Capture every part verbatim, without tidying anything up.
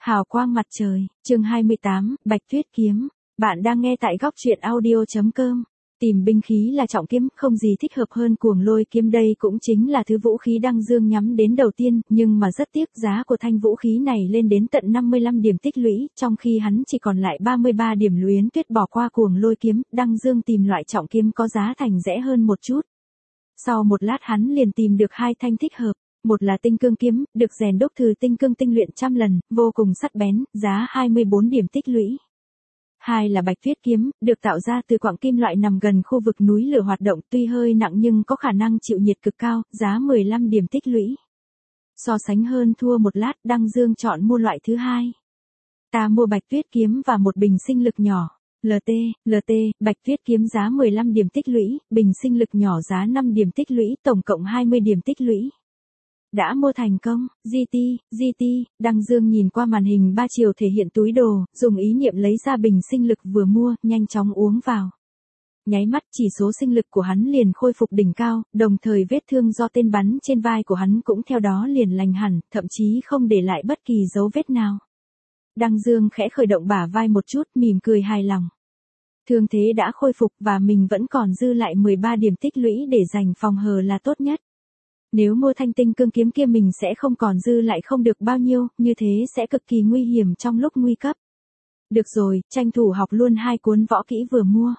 Hào quang mặt trời, chương hai mươi tám, Bạch Tuyết kiếm. Bạn đang nghe tại góc truyện audio chấm com. Tìm binh khí là trọng kiếm, không gì thích hợp hơn cuồng lôi kiếm, đây cũng chính là thứ vũ khí Đăng Dương nhắm đến đầu tiên, nhưng mà rất tiếc giá của thanh vũ khí này lên đến tận năm mươi lăm điểm tích lũy, trong khi hắn chỉ còn lại ba mươi ba điểm. Luyến Tuyết bỏ qua cuồng lôi kiếm, Đăng Dương tìm loại trọng kiếm có giá thành rẻ hơn một chút. Sau một lát hắn liền tìm được hai thanh thích hợp. Một là tinh cương kiếm, được rèn đúc từ tinh cương tinh luyện trăm lần, vô cùng sắc bén, giá hai mươi bốn điểm tích lũy. Hai là Bạch Tuyết kiếm, được tạo ra từ quặng kim loại nằm gần khu vực núi lửa hoạt động, tuy hơi nặng nhưng có khả năng chịu nhiệt cực cao, giá mười lăm điểm tích lũy. So sánh hơn thua một lát, Đăng Dương chọn mua loại thứ hai. Ta mua Bạch Tuyết kiếm và một bình sinh lực nhỏ. lờ tê, lờ tê, Bạch Tuyết kiếm giá mười lăm điểm tích lũy, bình sinh lực nhỏ giá năm điểm tích lũy, tổng cộng hai mươi điểm tích lũy. Đã mua thành công, giê tê, giê tê, Đăng Dương nhìn qua màn hình ba chiều thể hiện túi đồ, dùng ý niệm lấy ra bình sinh lực vừa mua, nhanh chóng uống vào. Nháy mắt chỉ số sinh lực của hắn liền khôi phục đỉnh cao, đồng thời vết thương do tên bắn trên vai của hắn cũng theo đó liền lành hẳn, thậm chí không để lại bất kỳ dấu vết nào. Đăng Dương khẽ khởi động bả vai một chút, mỉm cười hài lòng. Thương thế đã khôi phục và mình vẫn còn dư lại mười ba điểm tích lũy để dành phòng hờ là tốt nhất. Nếu mua thanh tinh cương kiếm kia mình sẽ không còn dư lại không được bao nhiêu, như thế sẽ cực kỳ nguy hiểm trong lúc nguy cấp. Được rồi, tranh thủ học luôn hai cuốn võ kỹ vừa mua.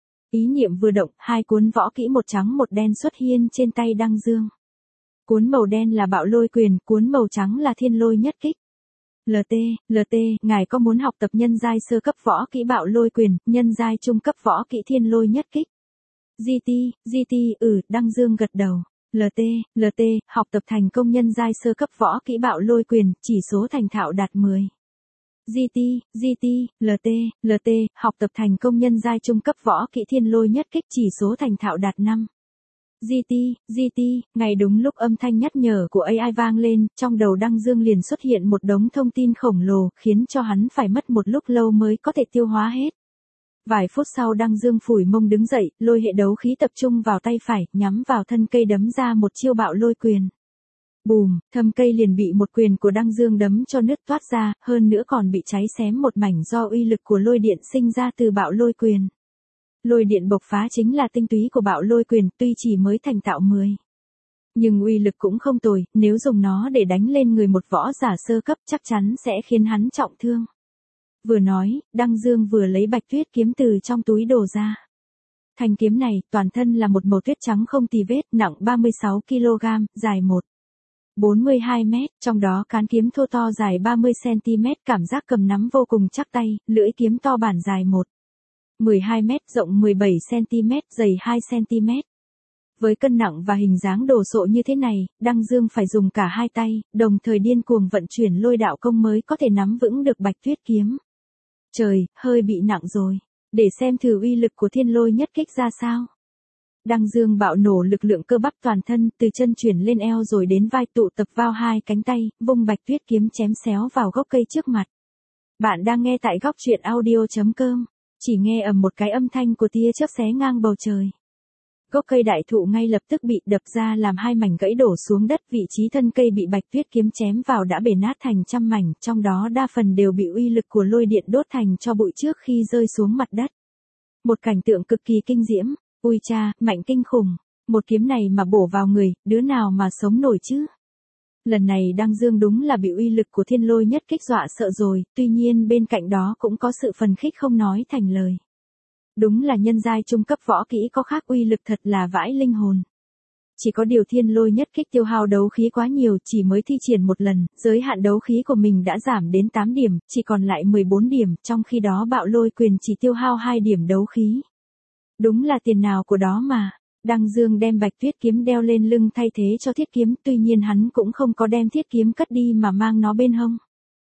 Ý niệm vừa động, hai cuốn võ kỹ một trắng một đen xuất hiện trên tay Đăng Dương. Cuốn màu đen là Bạo Lôi Quyền, cuốn màu trắng là Thiên Lôi Nhất Kích. lờ tê, lờ tê, ngài có muốn học tập nhân giai sơ cấp võ kỹ Bạo Lôi Quyền, nhân giai trung cấp võ kỹ Thiên Lôi Nhất Kích? giê tê, giê tê, ừ, Đăng Dương gật đầu. lờ tê, lờ tê, học tập thành công nhân giai sơ cấp võ kỹ Bạo Lôi Quyền, chỉ số thành thạo đạt mười. giê tê, giê tê, lờ tê, lờ tê, học tập thành công nhân giai trung cấp võ kỹ Thiên Lôi Nhất Kích, chỉ số thành thạo đạt năm. giê tê, giê tê, ngay đúng lúc âm thanh nhắc nhở của a i vang lên, trong đầu Đăng Dương liền xuất hiện một đống thông tin khổng lồ, khiến cho hắn phải mất một lúc lâu mới có thể tiêu hóa hết. Vài phút sau Đăng Dương phủi mông đứng dậy, lôi hệ đấu khí tập trung vào tay phải, nhắm vào thân cây đấm ra một chiêu Bạo Lôi Quyền. Bùm, thâm cây liền bị một quyền của Đăng Dương đấm cho nứt toát ra, hơn nữa còn bị cháy xém một mảnh do uy lực của lôi điện sinh ra từ Bạo Lôi Quyền. Lôi điện bộc phá chính là tinh túy của Bạo Lôi Quyền, tuy chỉ mới thành tạo mười. Nhưng uy lực cũng không tồi, nếu dùng nó để đánh lên người một võ giả sơ cấp chắc chắn sẽ khiến hắn trọng thương. Vừa nói, Đăng Dương vừa lấy Bạch Tuyết kiếm từ trong túi đồ ra. Thanh kiếm này, toàn thân là một màu tuyết trắng không tì vết, nặng ba mươi sáu ki lô gam, dài một phẩy bốn mươi hai mét, trong đó cán kiếm thô to dài ba mươi xăng ti mét, cảm giác cầm nắm vô cùng chắc tay, lưỡi kiếm to bản dài một phẩy mười hai mét, rộng mười bảy xăng ti mét, dày hai xăng ti mét. Với cân nặng và hình dáng đồ sộ như thế này, Đăng Dương phải dùng cả hai tay, đồng thời điên cuồng vận chuyển lôi đạo công mới có thể nắm vững được Bạch Tuyết kiếm. Trời, hơi bị nặng rồi. Để xem thử uy lực của Thiên Lôi Nhất Kích ra sao. Đăng Dương bạo nổ lực lượng cơ bắp toàn thân, từ chân chuyển lên eo rồi đến vai, tụ tập vào hai cánh tay, vung Bạch Tuyết kiếm chém xéo vào gốc cây trước mặt. Bạn đang nghe tại góc truyện audio chấm com. Chỉ nghe ầm một cái âm thanh của tia chớp xé ngang bầu trời. Gốc cây đại thụ ngay lập tức bị đập ra làm hai mảnh gãy đổ xuống đất, vị trí thân cây bị Bạch Tuyết kiếm chém vào đã bể nát thành trăm mảnh, trong đó đa phần đều bị uy lực của lôi điện đốt thành tro bụi trước khi rơi xuống mặt đất. Một cảnh tượng cực kỳ kinh diễm, ui cha, mạnh kinh khủng, một kiếm này mà bổ vào người, đứa nào mà sống nổi chứ? Lần này Đăng Dương đúng là bị uy lực của Thiên Lôi Nhất Kích dọa sợ rồi, tuy nhiên bên cạnh đó cũng có sự phấn khích không nói thành lời. Đúng là nhân giai trung cấp võ kỹ có khác, uy lực thật là vãi linh hồn. Chỉ có điều Thiên Lôi Nhất Kích tiêu hao đấu khí quá nhiều, chỉ mới thi triển một lần, giới hạn đấu khí của mình đã giảm đến tám điểm, chỉ còn lại mười bốn điểm, trong khi đó Bạo Lôi Quyền chỉ tiêu hao hai điểm đấu khí. Đúng là tiền nào của đó mà. Đăng Dương đem Bạch Tuyết kiếm đeo lên lưng thay thế cho thiết kiếm, tuy nhiên hắn cũng không có đem thiết kiếm cất đi mà mang nó bên hông.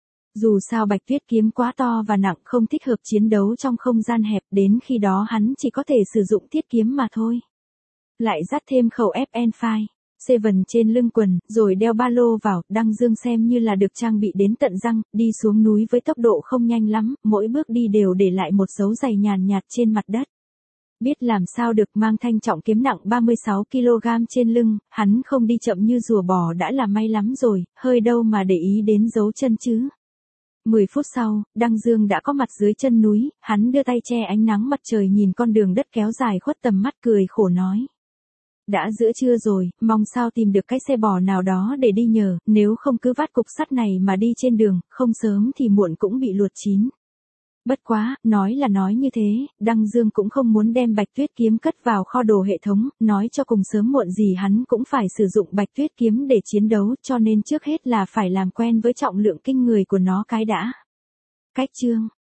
Dù sao Bạch Tuyết kiếm quá to và nặng, không thích hợp chiến đấu trong không gian hẹp, đến khi đó hắn chỉ có thể sử dụng thiết kiếm mà thôi. Lại dắt thêm khẩu ép en năm, bảy trên lưng quần, rồi đeo ba lô vào, Đăng Dương xem như là được trang bị đến tận răng, đi xuống núi với tốc độ không nhanh lắm, mỗi bước đi đều để lại một dấu giày nhàn nhạt trên mặt đất. Biết làm sao được, mang thanh trọng kiếm nặng ba mươi sáu ki lô gam trên lưng, hắn không đi chậm như rùa bò đã là may lắm rồi, hơi đâu mà để ý đến dấu chân chứ. Mười phút sau, Đăng Dương đã có mặt dưới chân núi, hắn đưa tay che ánh nắng mặt trời nhìn con đường đất kéo dài khuất tầm mắt cười khổ nói. Đã giữa trưa rồi, mong sao tìm được cái xe bò nào đó để đi nhờ, nếu không cứ vắt cục sắt này mà đi trên đường, không sớm thì muộn cũng bị luộc chín. Bất quá, nói là nói như thế, Đăng Dương cũng không muốn đem Bạch Tuyết kiếm cất vào kho đồ hệ thống, nói cho cùng sớm muộn gì hắn cũng phải sử dụng Bạch Tuyết kiếm để chiến đấu, cho nên trước hết là phải làm quen với trọng lượng kinh người của nó cái đã. Cách chương